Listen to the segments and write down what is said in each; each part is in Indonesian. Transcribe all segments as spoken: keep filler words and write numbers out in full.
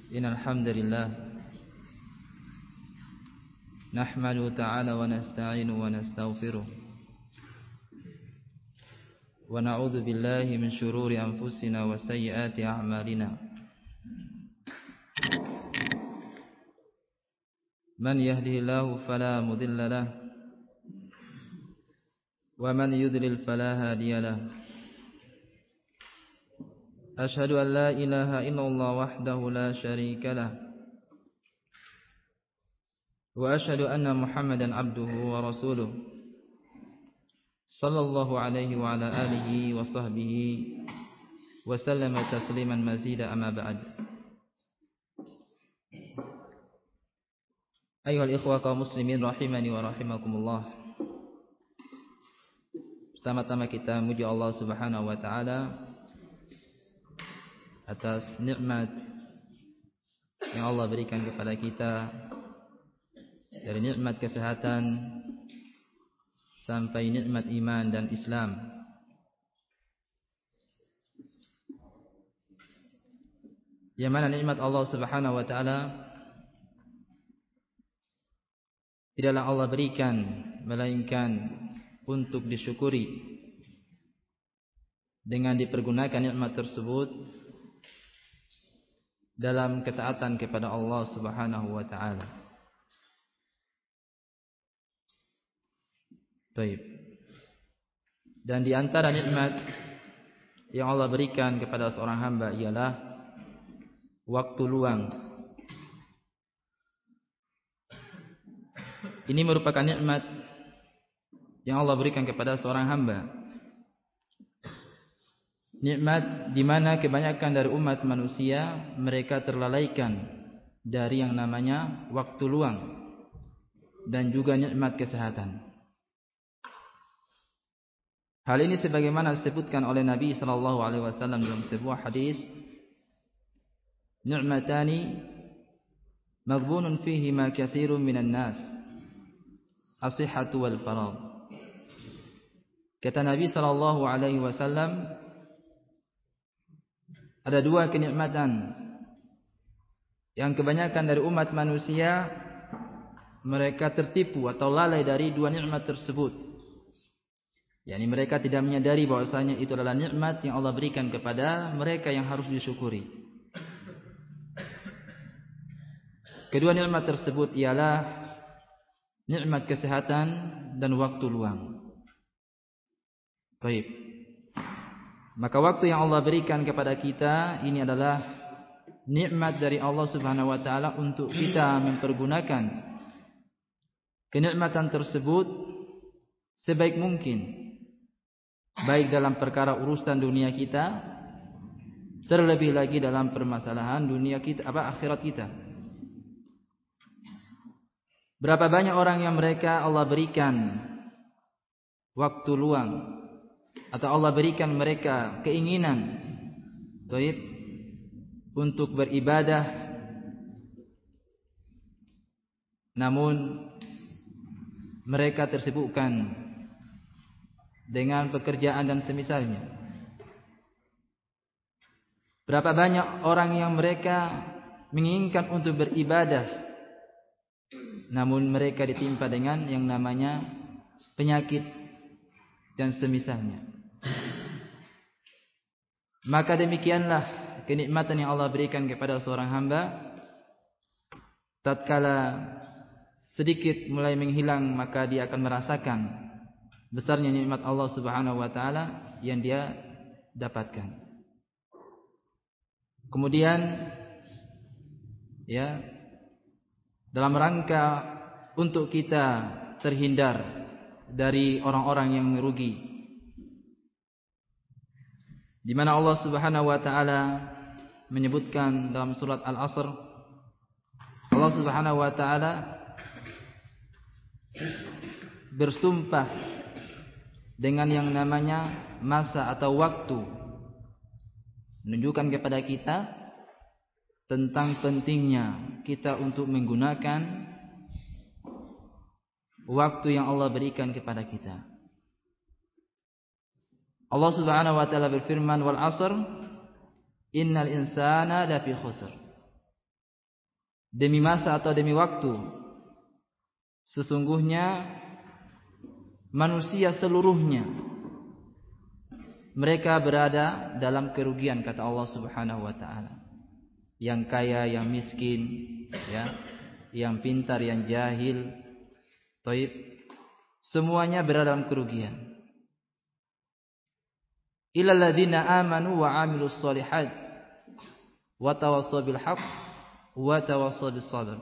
Innal hamdalillah nahmaduhu ta'ala wa nasta'inu wa nastaghfiruh wa na'udzu billahi min shururi anfusina wa sayyiati a'malina. Man yahdihillahu fala mudilla lahu wa man yudlil fala hadiya lahu. Ashhadu an la ilaha illallah wahdahu la syarika lah wa ashhadu anna Muhammadan abduhu wa rasuluh sallallahu alaihi wa ala alihi wa sahbihi wa sallama tasliman mazida amma ba'd. Ayyuhal ikhwa kaum muslimin rahimani wa rahimakumullah. Pertama-tama kita muji Allah Subhanahu wa taala atas nikmat yang Allah berikan kepada kita, dari nikmat kesehatan sampai nikmat iman dan Islam. Yang mana nikmat Allah Subhanahu wa taala tidaklah Allah berikan melainkan untuk disyukuri dengan dipergunakan nikmat tersebut dalam ketaatan kepada Allah Subhanahu wa taala. Baik. Dan di antara nikmat yang Allah berikan kepada seorang hamba ialah waktu luang. Ini merupakan nikmat yang Allah berikan kepada seorang hamba. Nikmat di mana kebanyakan dari umat manusia mereka terlalaikan dari yang namanya waktu luang dan juga nikmat kesehatan. Hal ini sebagaimana disebutkan oleh Nabi sallallahu alaihi wasallam dalam sebuah hadis, "Ni'matani maghbunun fihi ma katsirun minan nas, as-sihhatu wal faragh." Kata Nabi sallallahu alaihi wasallam, ada dua kenikmatan yang kebanyakan dari umat manusia mereka tertipu atau lalai dari dua nikmat tersebut. Yani mereka tidak menyadari bahwasanya itu adalah nikmat yang Allah berikan kepada mereka yang harus disyukuri. Kedua nikmat tersebut ialah nikmat kesehatan dan waktu luang. Baik. Maka waktu yang Allah berikan kepada kita ini adalah nikmat dari Allah Subhanahu wa taala untuk kita mempergunakan kenikmatan tersebut sebaik mungkin, baik dalam perkara urusan dunia kita, terlebih lagi dalam permasalahan dunia kita, apa akhirat kita. Berapa banyak orang yang mereka Allah berikan waktu luang atau Allah berikan mereka keinginan taib untuk beribadah, namun mereka tersibukkan dengan pekerjaan dan semisalnya. Berapa banyak orang yang mereka menginginkan untuk beribadah, namun mereka ditimpa dengan yang namanya penyakit dan semisalnya. Maka demikianlah kenikmatan yang Allah berikan kepada seorang hamba, tatkala sedikit mulai menghilang maka dia akan merasakan besarnya nikmat Allah Subhanahu wa taala yang dia dapatkan. Kemudian ya, dalam rangka untuk kita terhindar dari orang-orang yang merugi, di mana Allah Subhanahu wa taala menyebutkan dalam surat Al-Asr, Allah Subhanahu wa taala bersumpah dengan yang namanya masa atau waktu, menunjukkan kepada kita tentang pentingnya kita untuk menggunakan waktu yang Allah berikan kepada kita. Allah Subhanahu wa taala berfirman, wal 'asr innal insana lafi khusr. demi masa atau demi waktu, sesungguhnya manusia seluruhnya mereka berada dalam kerugian, kata Allah Subhanahu wa taala. Yang kaya, yang miskin, ya, yang pintar, yang jahil, taib, semuanya berada dalam kerugian. Illal ladzina amanu wa 'amilus shalihat wa tawassaw bil haqq wa tawassaw bis sabr.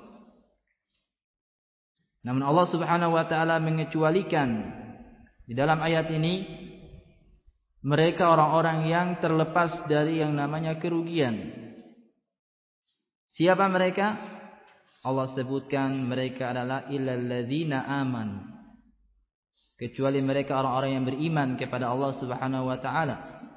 Namun Allah Subhanahu wa taala mengecualikan di dalam ayat ini mereka orang-orang yang terlepas dari yang namanya kerugian. Siapa mereka? Allah sebutkan mereka adalah illal ladzina amanu, kecuali mereka orang-orang yang beriman kepada Allah Subhanahu wa taala,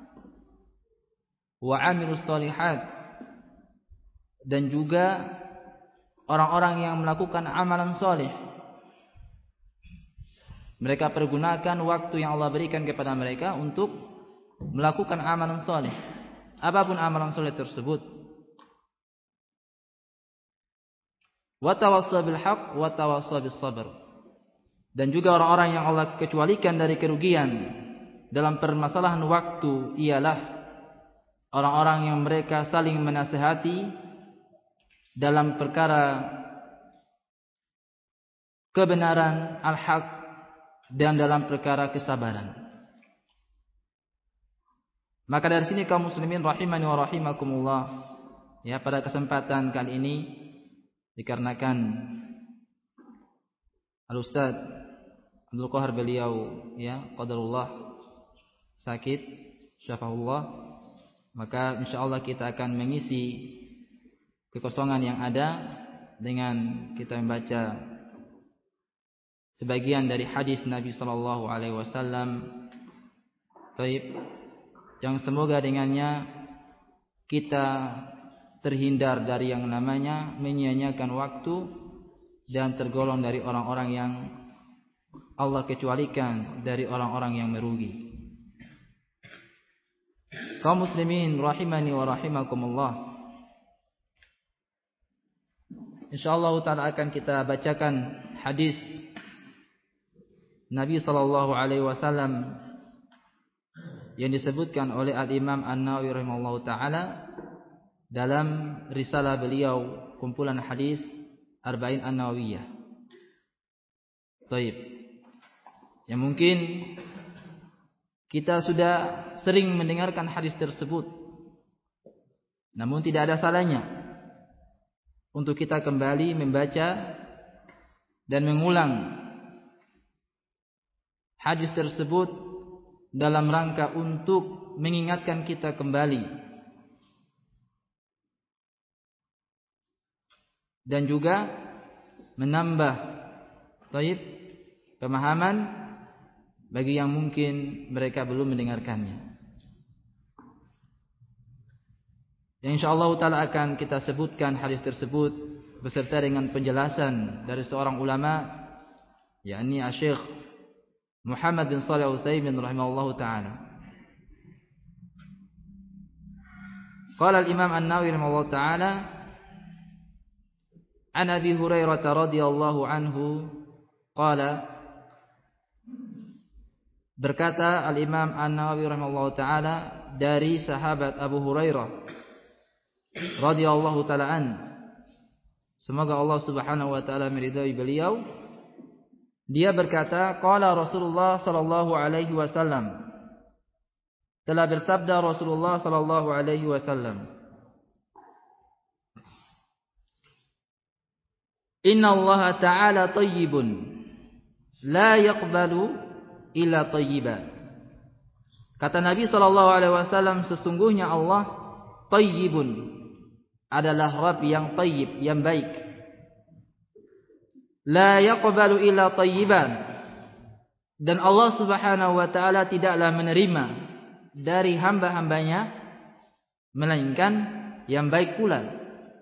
wa 'amilus shalihat, dan juga orang-orang yang melakukan amalan saleh. Mereka pergunakan waktu yang Allah berikan kepada mereka untuk melakukan amalan saleh, apapun amalan saleh tersebut. Wa tawassaw bil haqq wa tawassaw bis sabr. Dan juga orang-orang yang Allah kecualikan dari kerugian dalam permasalahan waktu ialah orang-orang yang mereka saling menasihati dalam perkara kebenaran al-haq dan dalam perkara kesabaran. Maka dari sini kaum muslimin rahimani wa rahimakumullah, ya, pada kesempatan kali ini dikarenakan Al-Ustaz Abdul Qahar beliau, ya, qadarullah sakit, syafahullah, maka insyaallah kita akan mengisi kekosongan yang ada dengan kita membaca sebagian dari hadis Nabi sallallahu alaihi wasallam, taib, yang semoga dengannya kita terhindar dari yang namanya menyia-nyiakan waktu dan tergolong dari orang-orang yang Allah kecualikan dari orang-orang yang merugi. Kaum muslimin rahimani wa rahimakumullah, insyaallah taala akan kita bacakan hadis Nabi sallallahu alaihi wasallam yang disebutkan oleh Al-Imam An-Nawawi rahimahullahu taala dalam risalah beliau kumpulan hadis Arba'in An-Nawawiyah. Baik. Yang mungkin kita sudah sering mendengarkan hadis tersebut. Namun tidak ada salahnya untuk kita kembali membaca dan mengulang hadis tersebut dalam rangka untuk mengingatkan kita kembali dan juga menambah taib pemahaman bagi yang mungkin mereka belum mendengarkannya. Yang insyaallah taala akan kita sebutkan hadis tersebut beserta dengan penjelasan dari seorang ulama, yakni Asy-Syaikh Muhammad bin Shalih Al-Utsaimin rahimahullahu taala. Qala al-Imam An-Nawawi rahimahullahu taala an Abi Hurairah radhiyallahu anhu qala, berkata Al-Imam An-Nawawi rahimahullahu taala dari sahabat Abu Hurairah radhiyallahu taala an, semoga Allah Subhanahu wa taala meridai beliau, dia berkata, qala Rasulullah sallallahu alaihi wasallam, telah bersabda Rasulullah sallallahu alaihi wasallam, Inna Allah ta'ala tayyibun la yaqbalu illa tayyiba. Kata Nabi sallallahu alaihi wasallam, sesungguhnya Allah tayyibun, adalah Rabb yang tayyib, yang baik. La yaqbalu illa tayyiban, dan Allah Subhanahu wa taala tidaklah menerima dari hamba-hambanya melainkan yang baik pula.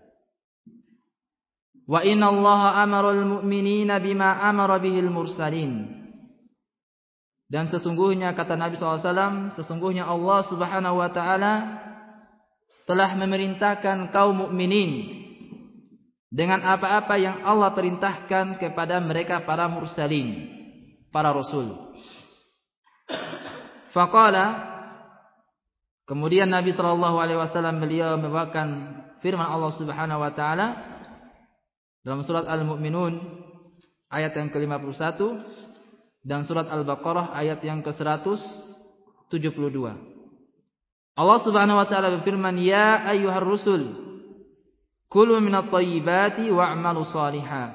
Wa inna Allaha amara al-mu'minina bima amara bihil mursalin. Dan sesungguhnya, kata Nabi sallallahu alaihi wasallam, sesungguhnya Allah Subhanahu wa taala telah memerintahkan kaum mukminin dengan apa-apa yang Allah perintahkan kepada mereka para mursalin, para rasul. Faqala, kemudian Nabi sallallahu alaihi wasallam beliau membawakan firman Allah Subhanahu wa taala dalam surat Al-Mu'minun ayat yang ke lima puluh satu dan surat Al-Baqarah ayat yang ke seratus tujuh puluh dua. Allah Subhanahu wa taala berfirman, "Ya ayyuhar rusul, kulu minat thayyibati wa'malu shalihan."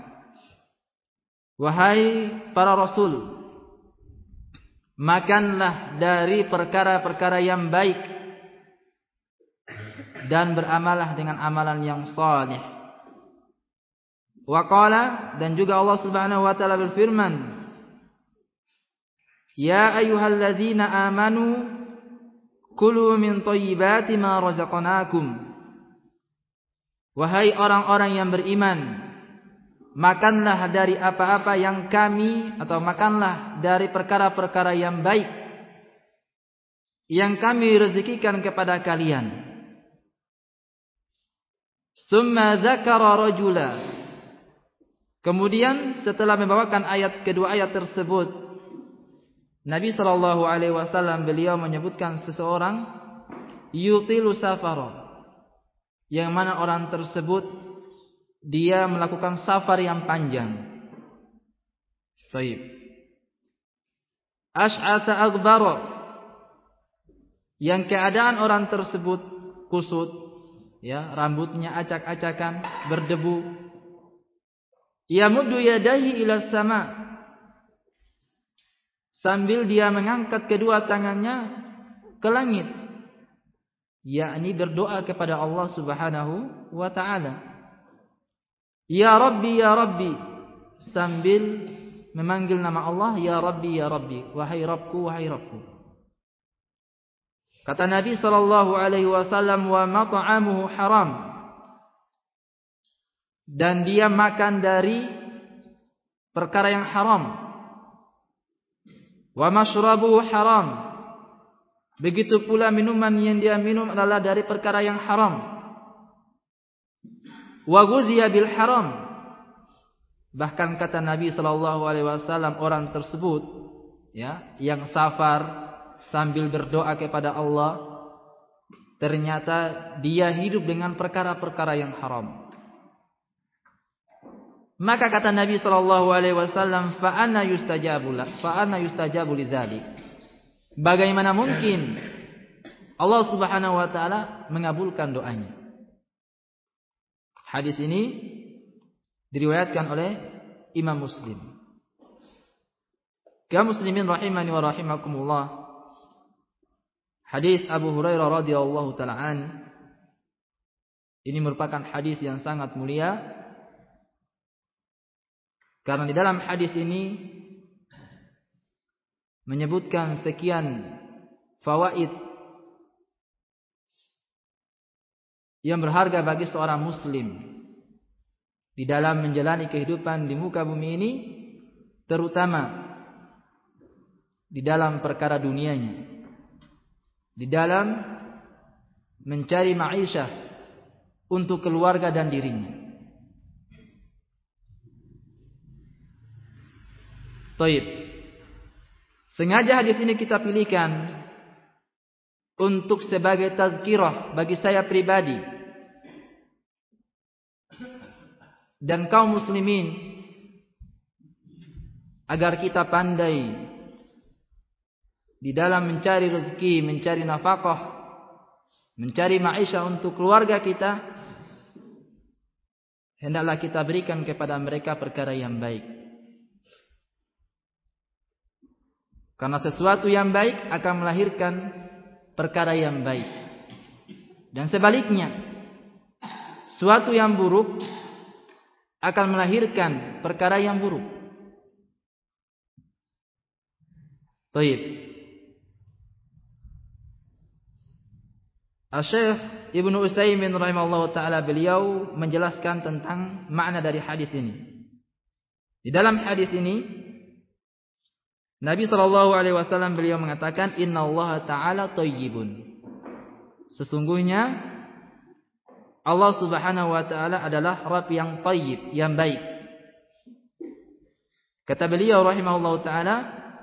Wahai para rasul, makanlah dari perkara-perkara yang baik dan beramalah dengan amalan yang salih. Wa qala, dan juga Allah Subhanahu wa taala berfirman, "Ya ayyuhalladzina amanu kulu min thayyibati ma razaqnakum." Wahai orang-orang yang beriman, makanlah dari apa-apa yang kami, atau makanlah dari perkara-perkara yang baik yang kami rezekikan kepada kalian. Summa dzakara rajula. Kemudian setelah membawakan ayat kedua ayat tersebut, Nabi sallallahu alaihi wasallam beliau menyebutkan seseorang yutilu safara, yang mana orang tersebut dia melakukan safar yang panjang. Baik. Ash'asa aghbara, yang keadaan orang tersebut kusut, ya, rambutnya acak-acakan, berdebu. Yamuddu yadayhi ila sama, sambil dia mengangkat kedua tangannya ke langit, yakni berdoa kepada Allah Subhanahu wa taala. Ya Rabbi, Ya Rabbi, sambil memanggil nama Allah, Ya Rabbi, Ya Rabbi, wahai Rabbku, wahai Rabbku. Kata Nabi sallallahu alaihi wasallam, wa mat'amuhu haram, dan dia makan dari perkara yang haram. Wa mashrabuhu haram, begitu pula minuman yang dia minum adalah dari perkara yang haram. Wa ghuziya bil haram, bahkan kata Nabi sallallahu alaihi wasallam, orang tersebut, ya, yang safar sambil berdoa kepada Allah, ternyata dia hidup dengan perkara-perkara yang haram. Maka kata Nabi sallallahu alaihi wasallam, fa anna yustajabu la fa anna yustajabu lidzalik, bagaimana mungkin Allah Subhanahu wa taala mengabulkan doanya? Hadis ini diriwayatkan oleh Imam Muslim. Kaum muslimin rahimani wa rahimakumullah, hadis Abu Hurairah radhiyallahu taala an ini merupakan hadis yang sangat mulia, karena di dalam hadis ini menyebutkan sekian fawaid yang berharga bagi seorang muslim di dalam menjalani kehidupan di muka bumi ini, terutama di dalam perkara dunianya, di dalam mencari ma'isyah untuk keluarga dan dirinya. Taib. Sengaja hadis ini kita pilihkan untuk sebagai tazkirah bagi saya pribadi dan kaum muslimin, agar kita pandai di dalam mencari rezeki, mencari nafkah, mencari maisha untuk keluarga kita. Hendaklah kita berikan kepada mereka perkara yang baik, karena sesuatu yang baik akan melahirkan perkara yang baik, dan sebaliknya sesuatu yang buruk akan melahirkan perkara yang buruk. Baik. Asy-Syaikh Ibnu Utsaimin rahimahullahu taala beliau menjelaskan tentang makna dari hadis ini. Di dalam hadis ini Nabi sallallahu alaihi wasallam beliau mengatakan, innallaha ta'ala thayyibun, sesungguhnya Allah Subhanahu wa taala adalah Rabb yang thayyib, yang baik. Kata beliau rahimahullahu taala,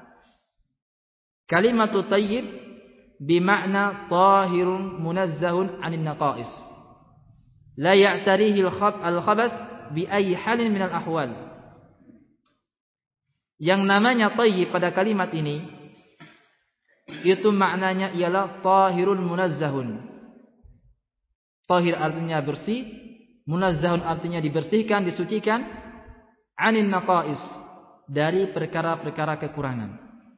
kalimatu thayyib bimakna tahirun munazzahun 'anil naqais. La ya'tarihi al-khabath bi ayyi halin min al-ahwal. Yang namanya thayyib pada kalimat ini itu maknanya ialah tahirun munazzahun. Tahir artinya bersih, munazzahun artinya dibersihkan, disucikan, 'anil naqais, dari perkara-perkara kekurangan.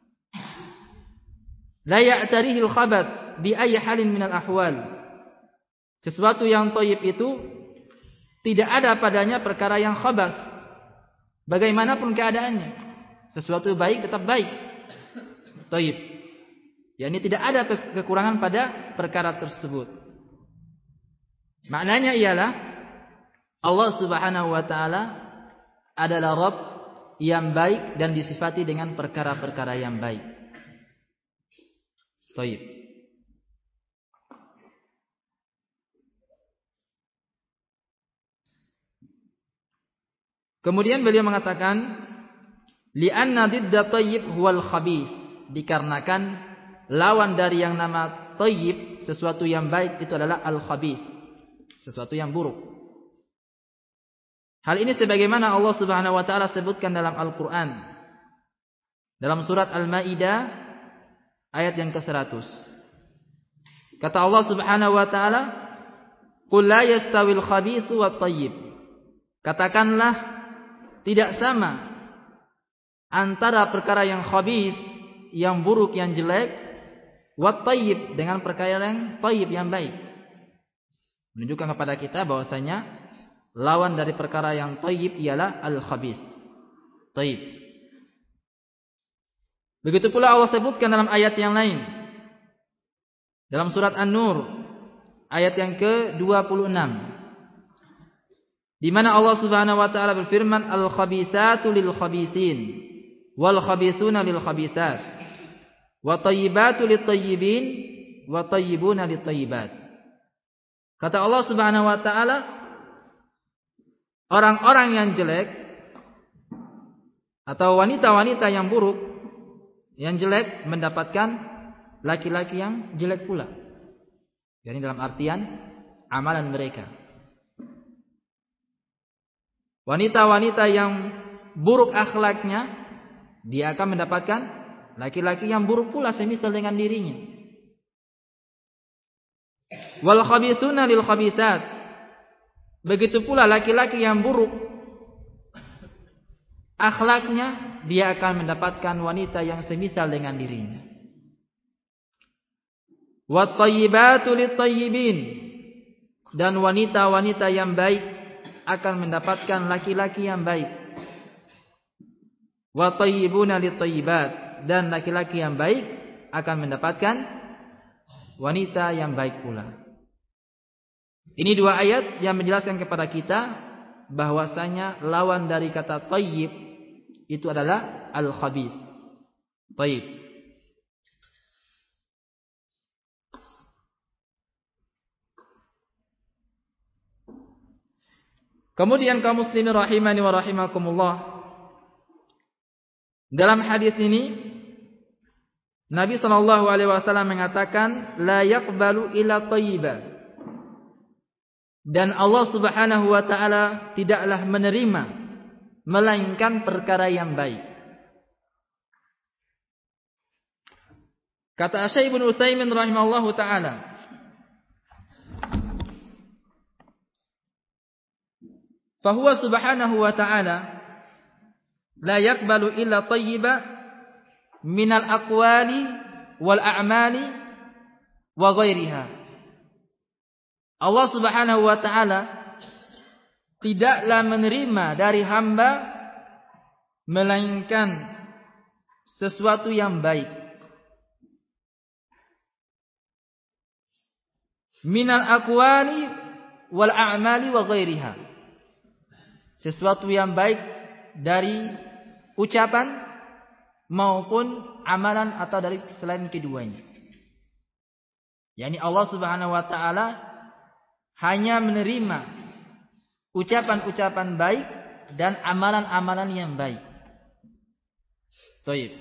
La ya'tarihi al-khabath bi ayyi halin min al-ahwal. Sesuatu yang thayyib itu tidak ada padanya perkara yang khabath, bagaimanapun keadaannya. Sesuatu baik tetap baik, thayyib. yakni tidak ada kekurangan pada perkara tersebut. Maknanya ialah Allah Subhanahu wa taala adalah Rabb yang baik dan disifati dengan perkara-perkara yang baik. Baik. Kemudian beliau mengatakan, li'anna didda thayyib huwal khabis, dikarenakan lawan dari yang nama thayyib, sesuatu yang baik, itu adalah al-khabis, sesuatu yang buruk. Hal ini sebagaimana Allah Subhanahu wa taala sebutkan dalam Al-Qur'an. Dalam surat Al-Maidah ayat yang ke seratus. Kata Allah Subhanahu wa taala, "Qul la yastawil khabithu wat thayyib." Katakanlah tidak sama antara perkara yang khabis, yang buruk, yang jelek, wat thayyib, dengan perkara yang thayyib, yang baik. Menunjukkan kepada kita bahwasanya lawan dari perkara yang thayyib ialah al-khabis. Thayyib. Begitu pula Allah sebutkan dalam ayat yang lain. Dalam surat An-Nur ayat yang ke dua puluh enam. Di mana Allah Subhanahu wa taala berfirman, al-khabisatu lil-khabisin wal khabisuna lil-khabisat wa thayyibatu lit-thayyibin wa thayyibuna lit-thayyibat. Kata Allah Subhanahu wa taala, orang-orang yang jelek atau wanita-wanita yang buruk, yang jelek, mendapatkan laki-laki yang jelek pula. Jadi dalam artian amalan mereka. Wanita-wanita yang buruk akhlaknya, dia akan mendapatkan laki-laki yang buruk pula semisal dengan dirinya. Wal khabithuna lil khabisat. Begitu pula laki-laki yang buruk akhlaknya, dia akan mendapatkan wanita yang semisal dengan dirinya. Wat thayyibatu lit thayyibin. Dan wanita-wanita yang baik akan mendapatkan laki-laki yang baik. Wa thayyibuna lit thayyibat. Dan laki-laki yang baik akan mendapatkan wanita yang baik pula. Ini dua ayat yang menjelaskan kepada kita bahwasanya lawan dari kata thayyib itu adalah al-khabis. Thayyib. Kemudian kaum muslimin rahimani wa rahimakumullah, dalam hadis ini Nabi sallallahu alaihi wasallam mengatakan, la yaqbalu illa thayyiba. Dan Allah Subhanahu wa taala tidaklah menerima melainkan perkara yang baik. Kata Syekh Ibnu Utsaimin rahimahullahu taala, fahuwa subhanahu wa ta'ala la yaqbalu illa tayyiba minal aqwali wal a'mali wa ghairiha. Allah Subhanahu wa ta'ala tidaklah menerima dari hamba melainkan sesuatu yang baik. Minal aqwali wal a'mali wa ghairiha. Sesuatu yang baik dari ucapan maupun amalan atau dari selain keduanya. Yani Allah Subhanahu wa taala hanya menerima ucapan-ucapan baik dan amalan-amalan yang baik. Baik.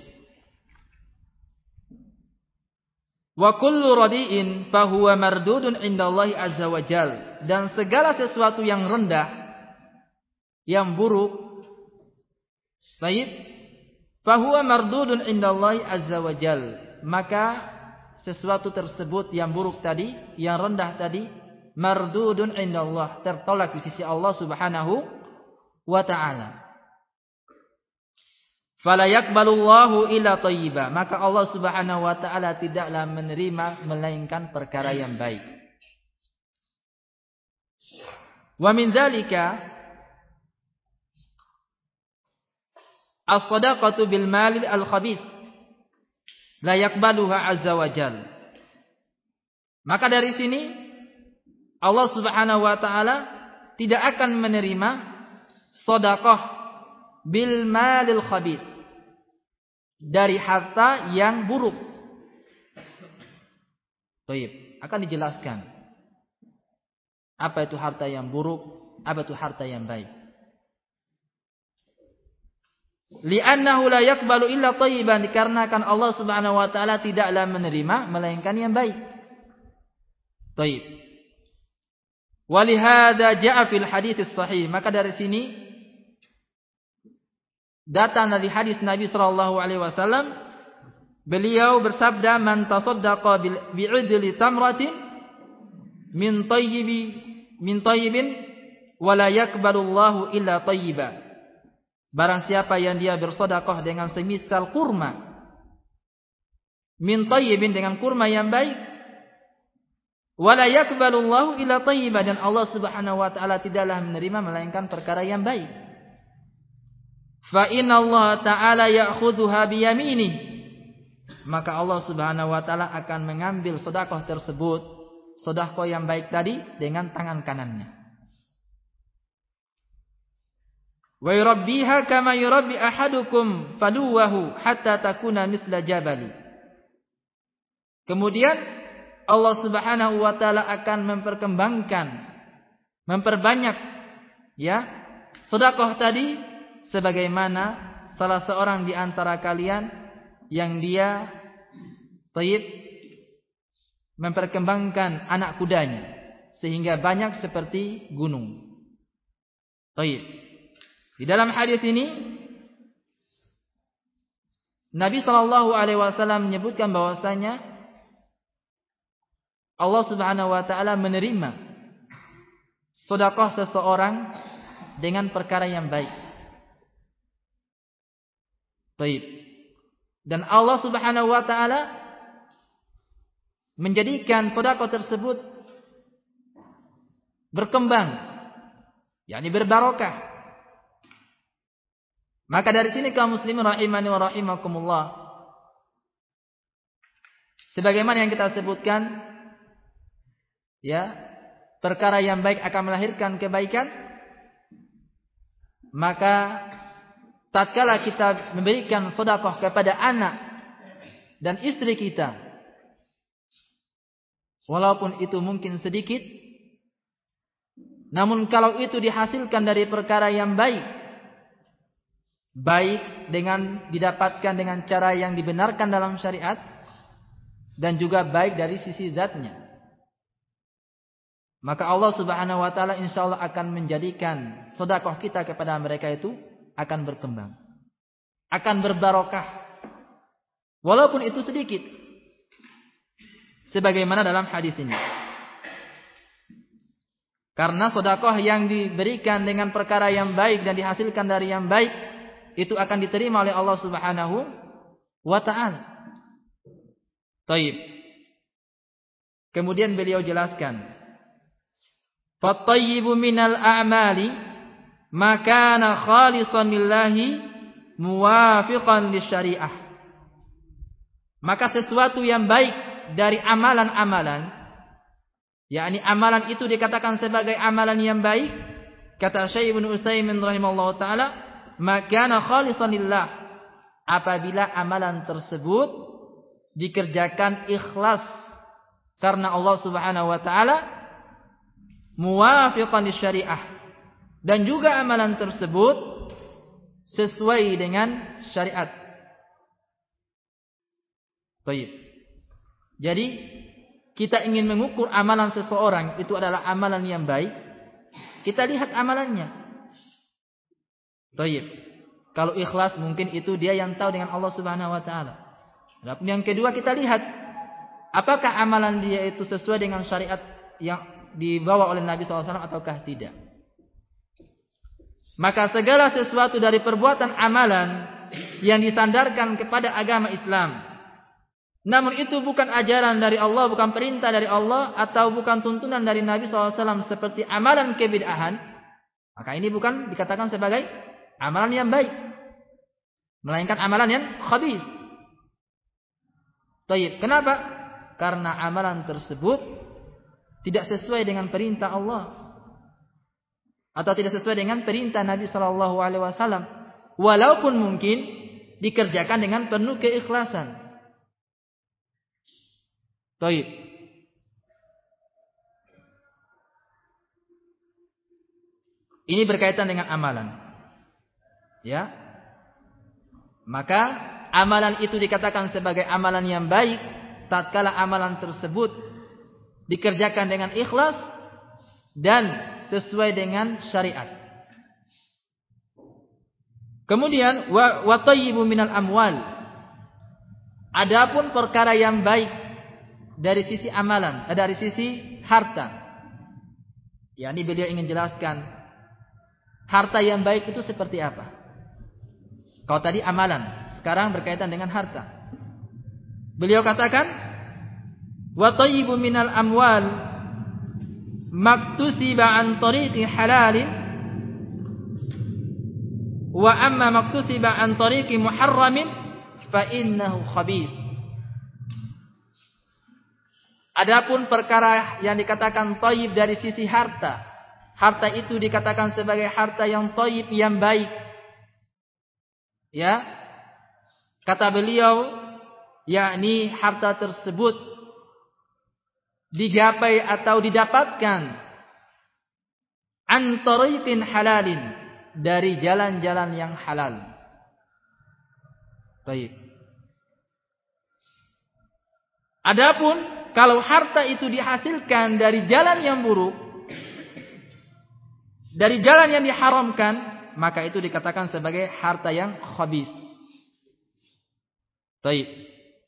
Wa kullu radiin fahuwa mardudun indallahi azza wa jal. Dan segala sesuatu yang rendah, yang buruk, baik, fahuwa mardudun indallahi azza wa jal. Maka sesuatu tersebut yang buruk tadi, yang rendah tadi, mardudun indallah, tertolak di sisi Allah Subhanahu wa ta'ala. Fala yaqbalullahu illa thayyiba, maka Allah Subhanahu wa ta'ala tidaklah menerima melainkan perkara yang baik. Wa min dzalika as-shadaqatu bil mali al-khabith la yaqbaluha azza wa jal. Maka dari sini Allah Subhanahu wa ta'ala tidak akan menerima sedekah bil malil khabith, dari harta yang buruk. Baik, akan dijelaskan apa itu harta yang buruk, apa itu harta yang baik. Li'annahu la yaqbalu illa thayyiban, dikarenakan Allah Subhanahu wa ta'ala tidaklah menerima melainkan yang baik. Baik. Walihada ja'a fil hadits sahih, maka dari sini datang dari hadis Nabi sallallahu alaihi wasallam, beliau bersabda, man tasaddaqa bi'idli tamratin min tayyibi min tayyibin wa la yaqbalullahu illa tayyiba. Barang siapa yang dia bersedekah dengan semisal kurma, min tayyibin, dengan kurma yang baik, wa la yaqbalullahu illa tayyiba, dan Allah Subhanahu wa ta'ala tidaklah menerima melainkan perkara yang baik. Fa inna Allah ta'ala ya'khudhuha biyaminih, maka Allah Subhanahu wa ta'ala akan mengambil sedekah tersebut, sedekah yang baik tadi, dengan tangan kanannya. Wa yurabbiha kama yurabbi ahadukum faluwahu hatta takuna misla jabali. Kemudian Allah Subhanahu wa ta'ala akan memperkembangkan, memperbanyak, ya, sedekah tadi, sebagaimana salah seorang di antara kalian yang dia taib memperkembangkan anak kudanya sehingga banyak seperti gunung. Taib. Di dalam hadis ini Nabi sallallahu alaihi wasallam menyebutkan bahwasanya Allah Subhanahu wa ta'ala menerima sedekah seseorang dengan perkara yang baik. Baik. Dan Allah Subhanahu wa ta'ala menjadikan sedekah tersebut berkembang, yakni berbarokah. Maka dari sini kaum muslimin rahimani wa rahimakumullah, sebagaimana yang kita sebutkan, ya, perkara yang baik akan melahirkan kebaikan. Maka tatkala kita memberikan sedekah kepada anak dan istri kita, walaupun itu mungkin sedikit, namun kalau itu dihasilkan dari perkara yang baik, baik dengan didapatkan dengan cara yang dibenarkan dalam syariat, dan juga baik dari sisi zatnya, maka Allah Subhanahu wa ta'ala insyaallah akan menjadikan sedekah kita kepada mereka itu akan berkembang, akan berbarokah, walaupun itu sedikit, sebagaimana dalam hadis ini. Karena sedekah yang diberikan dengan perkara yang baik dan dihasilkan dari yang baik, itu akan diterima oleh Allah Subhanahu wa ta'ala. Baik. Kemudian beliau jelaskan, "Fattayyibu minal a'mali ma kana khalisan lillahi muwafiqan lisyariah." Maka sesuatu yang baik dari amalan-amalan, yakni amalan itu dikatakan sebagai amalan yang baik, kata Syekh Ibnu Utsaimin rahimahullahu taala, ma kana khalisan lillah, apabila amalan tersebut dikerjakan ikhlas karena Allah Subhanahu wa taala, muwafiqan lisyariah, dan juga amalan tersebut sesuai dengan syariat. Baik. Jadi kita ingin mengukur amalan seseorang itu adalah amalan yang baik, kita lihat amalannya. Baik. Kalau ikhlas mungkin itu dia yang tahu dengan Allah Subhanahu wa taala. Adapun yang kedua, kita lihat apakah amalan dia itu sesuai dengan syariat yang dibawa oleh Nabi shallallahu alaihi wasallam ataukah tidak. Maka segala sesuatu dari perbuatan amalan yang disandarkan kepada agama Islam, namun itu bukan ajaran dari Allah, bukan perintah dari Allah, atau bukan tuntunan dari Nabi shallallahu alaihi wasallam, seperti amalan kebid'ahan, maka ini bukan dikatakan sebagai amalan yang baik, melainkan amalan yang khabith. Baik. Kenapa? Karena amalan tersebut tidak sesuai dengan perintah Allah atau tidak sesuai dengan perintah Nabi sallallahu alaihi wasallam, walaupun mungkin dikerjakan dengan penuh keikhlasan. Baik. Ini berkaitan dengan amalan. Ya. Maka amalan itu dikatakan sebagai amalan yang baik tatkala amalan tersebut dikerjakan dengan ikhlas dan sesuai dengan syariat. Kemudian wa, wa tayyibu minal amwal. Adapun perkara yang baik dari sisi amalan, dari sisi harta. Ya, ini beliau ingin jelaskan harta yang baik itu seperti apa. Kalau tadi amalan, sekarang berkaitan dengan harta. Beliau katakan wa tayyibu minal amwal maktusiba an tariqi halalin wa amma maktusiba an tariqi muharramin fa innahu khabith. Adapun perkara yang dikatakan thayyib dari sisi harta, harta itu dikatakan sebagai harta yang thayyib, yang baik. Ya. Kata beliau, yakni harta tersebut digapai atau didapatkan an tariqin halalin, dari jalan-jalan yang halal. Baik. Adapun kalau harta itu dihasilkan dari jalan yang buruk, dari jalan yang diharamkan, maka itu dikatakan sebagai harta yang khabith. Baik.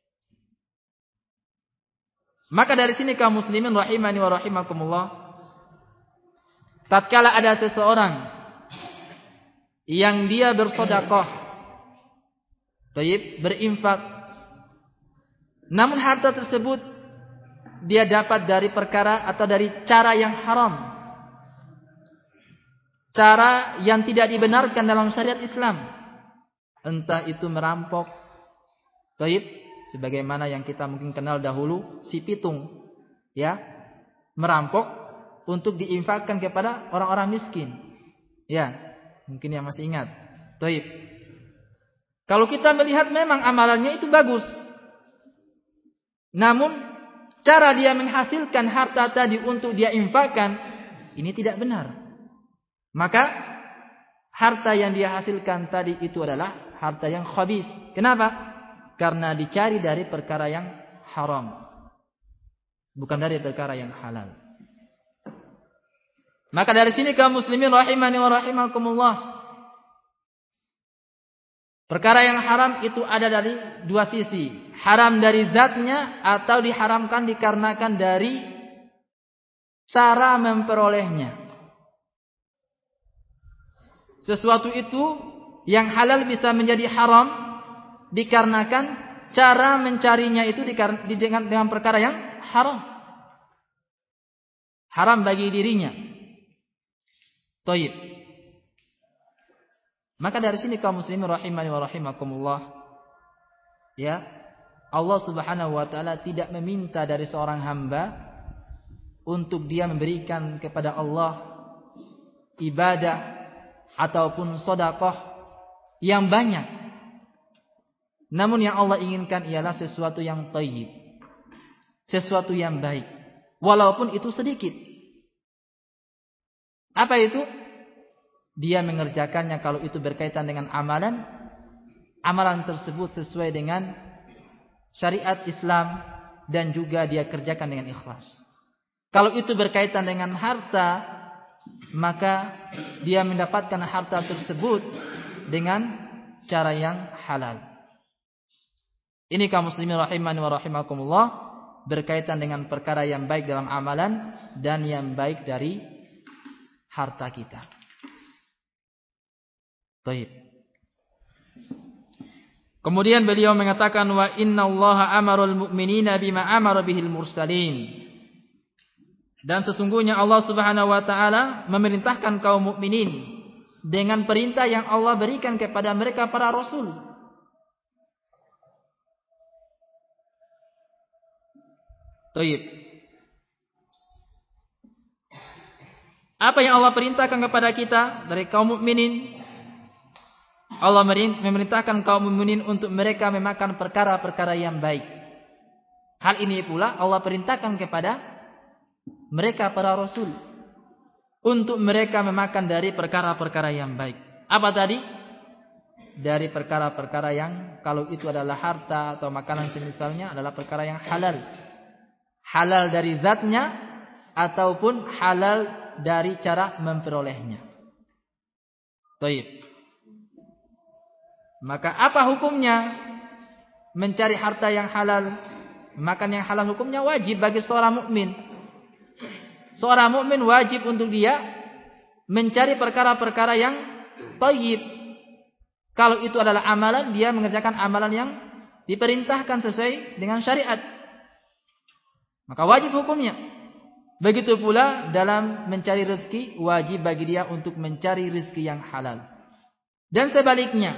Maka dari sini kaum muslimin rahimani wa rahimakumullah, tatkala ada seseorang yang dia bersedekah, baik, berinfak, namun harta tersebut dia dapat dari perkara atau dari cara yang haram, cara yang tidak dibenarkan dalam syariat Islam, entah itu merampok, baik, sebagaimana yang kita mungkin kenal dahulu, si pitung, ya, merampok untuk diinfakkan kepada orang-orang miskin. Ya, mungkin yang masih ingat. Baik. Kalau kita melihat memang amalannya itu bagus, namun cara dia menghasilkan harta tadi untuk dia infakkan ini tidak benar. Maka harta yang dia hasilkan tadi itu adalah harta yang khabith. Kenapa? Karena dicari dari perkara yang haram, bukan dari perkara yang halal. Maka dari sini kaum muslimin rahimani wa rahimakumullah, perkara yang haram itu ada dari dua sisi. Haram dari zatnya atau diharamkan dikarenakan dari cara memperolehnya. Sesuatu itu yang halal bisa menjadi haram dikarenakan cara mencarinya itu dengan, dengan perkara yang haram. Haram bagi dirinya. Thayyib. Maka dari sini kaum muslimin rahimani wa rahimakumullah, ya, Allah Subhanahu wa taala tidak meminta dari seorang hamba untuk dia memberikan kepada Allah ibadah ataupun sedekah yang banyak. Namun yang Allah inginkan ialah sesuatu yang thayyib, sesuatu yang baik, walaupun itu sedikit. Apa itu? Dia mengerjakannya kalau itu berkaitan dengan amalan, amalan tersebut sesuai dengan syariat Islam dan juga dia kerjakan dengan ikhlas. Kalau itu berkaitan dengan harta, maka dia mendapatkan harta tersebut dengan cara yang halal. Ini kaum muslimin rahimani wa rahimakumullah, berkaitan dengan perkara yang baik dalam amalan dan yang baik dari harta kita. Baik. Kemudian beliau mengatakan wa innallaha amarul mu'minina bima amara bihil mursalin. Dan sesungguhnya Allah Subhanahu wa taala memerintahkan kaum mukminin dengan perintah yang Allah berikan kepada mereka para rasul. Baik. Apa yang Allah perintahkan kepada kita dari kaum mukminin? Allah memerintahkan kaum mukminin untuk mereka memakan perkara-perkara yang baik. Hal ini pula Allah perintahkan kepada mereka para rasul untuk mereka memakan dari perkara-perkara yang baik. Apa tadi? Dari perkara-perkara yang kalau itu adalah harta atau makanan semisalnya adalah perkara yang halal. Halal dari zatnya ataupun halal dari cara memperolehnya. Baik. Maka apa hukumnya mencari harta yang halal, makan yang halal? Hukumnya wajib bagi seorang mukmin. Seorang mukmin wajib untuk dia mencari perkara-perkara yang thayyib. Kalau itu adalah amalan, dia mengerjakan amalan yang diperintahkan sesuai dengan syariat. Maka wajib hukumnya. Begitu pula dalam mencari rezeki, wajib bagi dia untuk mencari rezeki yang halal. Dan sebaliknya,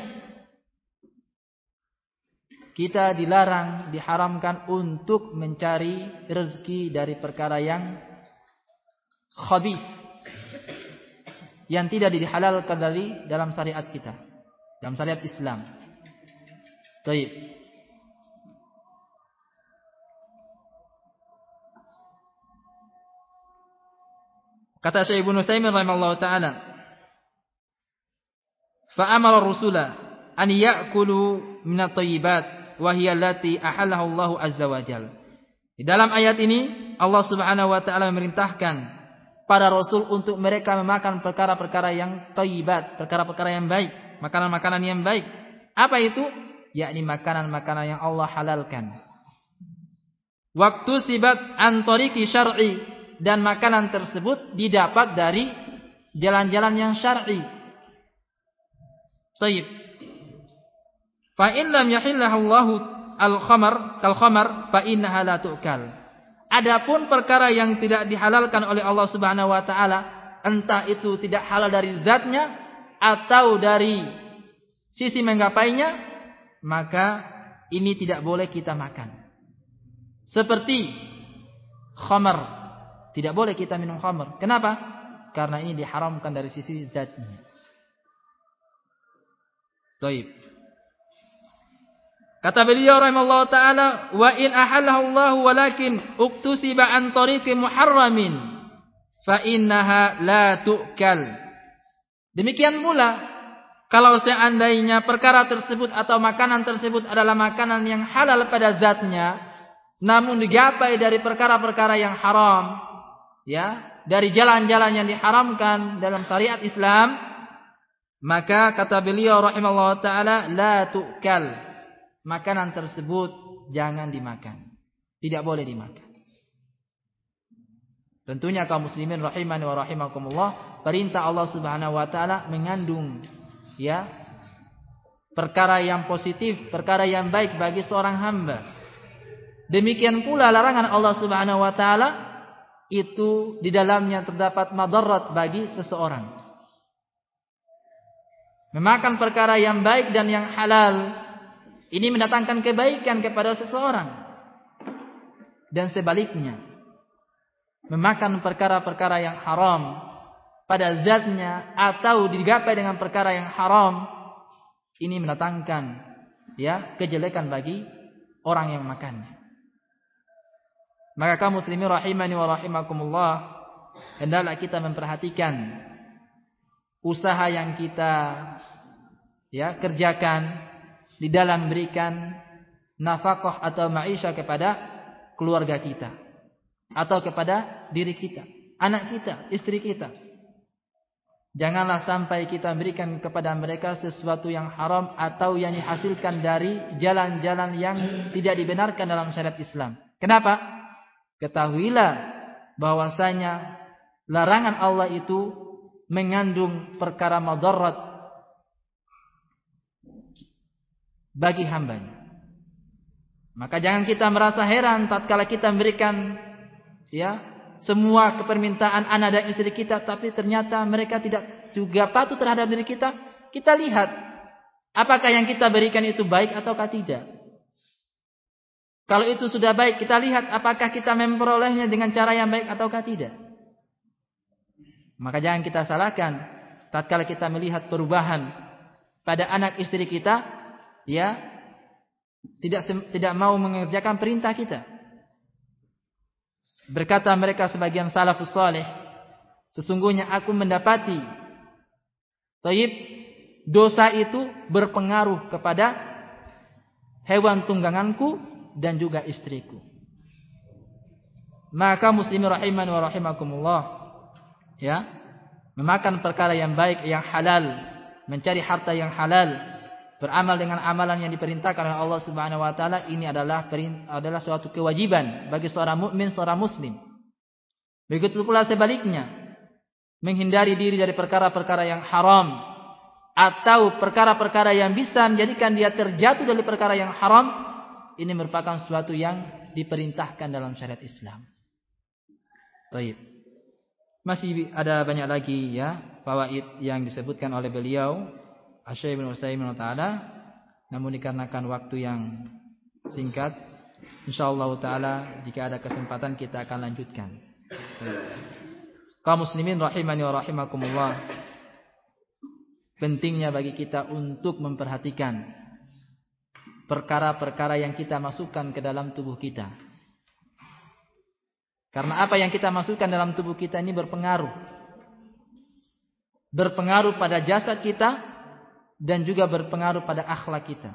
kita dilarang, diharamkan untuk mencari rezeki dari perkara yang khabis, yang tidak dihalalkan dari dalam syariat kita, dalam syariat Islam. Baik. Kata Syekh Ibnu Utsaimin rahimahullahu taala, fa amara rusula an ya'kulu min at-thayyibat wa hiya allati ahallahu Allah azza wa jalla. Di dalam ayat ini Allah Subhanahu wa taala memerintahkan para rasul untuk mereka memakan perkara-perkara yang thayyibat, perkara-perkara yang baik, makanan-makanan yang baik. Apa itu? Yakni makanan-makanan yang Allah halalkan. Waktu sibat an tariqi syar'i, dan makanan tersebut didapat dari jalan-jalan yang syar'i. Tayyib. Fa in lam yahillahu Allahu al-khamar kal-khamar fa innaha la tu'kal. Adapun perkara yang tidak dihalalkan oleh Allah Subhanahu wa taala, entah itu tidak halal dari zatnya atau dari sisi menggapainya, maka ini tidak boleh kita makan. Seperti khamar, tidak boleh kita minum khamar. Kenapa? Karena ini diharamkan dari sisi zatnya. Baik. Kata beliau rahimahullah ta'ala, wa in ahallahu Allah walakin uktusiba an tariqi muharramin fa innaha la tu'kal. Demikian pula kalau seandainya perkara tersebut atau makanan tersebut adalah makanan yang halal pada zatnya, namun digapai dari perkara-perkara yang haram, ya, dari jalan-jalan yang diharamkan dalam syariat Islam, maka kata beliau rahimahullah ta'ala, la tu'kal. Makanan tersebut jangan dimakan, tidak boleh dimakan. Tentunya kaum muslimin rahimani wa rahimakumullah, perintah Allah Subhanahu wa taala mengandung ya perkara yang positif, perkara yang baik bagi seorang hamba. Demikian pula larangan Allah Subhanahu wa taala itu di dalamnya terdapat madarat bagi seseorang. Memakan perkara yang baik dan yang halal ini mendatangkan kebaikan kepada seseorang. Dan sebaliknya, memakan perkara-perkara yang haram pada zatnya atau digapai dengan perkara yang haram, ini mendatangkan ya kejelekan bagi orang yang memakannya. Maka kaum muslimin rahimani wa rahimakumullah, hendaklah kita memperhatikan usaha yang kita ya kerjakan di dalam memberikan nafkah atau maisha kepada keluarga kita atau kepada diri kita, anak kita, istri kita. Janganlah sampai kita berikan kepada mereka sesuatu yang haram atau yang dihasilkan dari jalan-jalan yang tidak dibenarkan dalam syariat Islam. Kenapa? Ketahuilah bahwasanya larangan Allah itu mengandung perkara madarat bagi hambanya. Maka jangan kita merasa heran tatkala kita memberikan ya semua kepermintaan anak dan istri kita, tapi ternyata mereka tidak juga patuh terhadap diri kita. Kita lihat apakah yang kita berikan itu baik ataukah tidak. Kalau itu sudah baik, kita lihat apakah kita memperolehnya dengan cara yang baik ataukah tidak. Maka jangan kita salahkan tatkala kita melihat perubahan pada anak istri kita, ya tidak tidak mau mengerjakan perintah kita. Berkata mereka sebagian salafus saleh, sesungguhnya aku mendapati thayyib dosa itu berpengaruh kepada hewan tungganganku dan juga istriku. Maka muslimin rahimani wa rahimakumullah, ya, memakan perkara yang baik, yang halal, mencari harta yang halal, beramal dengan amalan yang diperintahkan oleh Allah Subhanahu wa taala, ini adalah adalah suatu kewajiban bagi seorang mukmin, seorang muslim. Begitu pula sebaliknya, menghindari diri dari perkara-perkara yang haram atau perkara-perkara yang bisa menjadikan dia terjatuh dari perkara yang haram, ini merupakan suatu yang diperintahkan dalam syariat Islam. Baik. Masih ada banyak lagi ya fawaid yang disebutkan oleh beliau Asy-Syaikh Ibnu Utsaimin taala, namun dikarenakan waktu yang singkat, insyaallah taala jika ada kesempatan kita akan lanjutkan. Kaum muslimin rahimani wa rahimakumullah, pentingnya bagi kita untuk memperhatikan perkara-perkara yang kita masukkan ke dalam tubuh kita. Karena apa yang kita masukkan dalam tubuh kita ini berpengaruh. Berpengaruh pada jasad kita dan juga berpengaruh pada akhlak kita.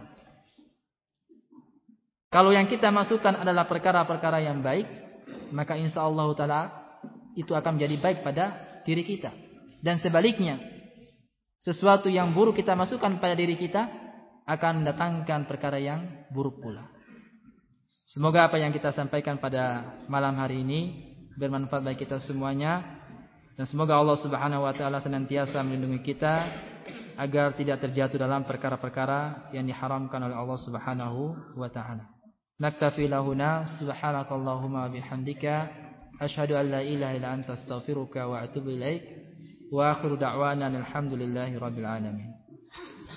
Kalau yang kita masukkan adalah perkara-perkara yang baik, maka insyaallah taala itu akan menjadi baik pada diri kita. Dan sebaliknya, sesuatu yang buruk kita masukkan pada diri kita akan mendatangkan perkara yang buruk pula. Semoga apa yang kita sampaikan pada malam hari ini bermanfaat bagi kita semuanya, dan semoga Allah Subhanahu wa taala senantiasa melindungi kita agar tidak terjatuh dalam perkara-perkara yang diharamkan oleh Allah Subhanahu wa taala. Naktafi lahuna subhanakallahumma bihamdika asyhadu an la ilaha illa anta astaghfiruka wa atubu ilaik wa akhiru da'wana alhamdulillahi rabbil alamin.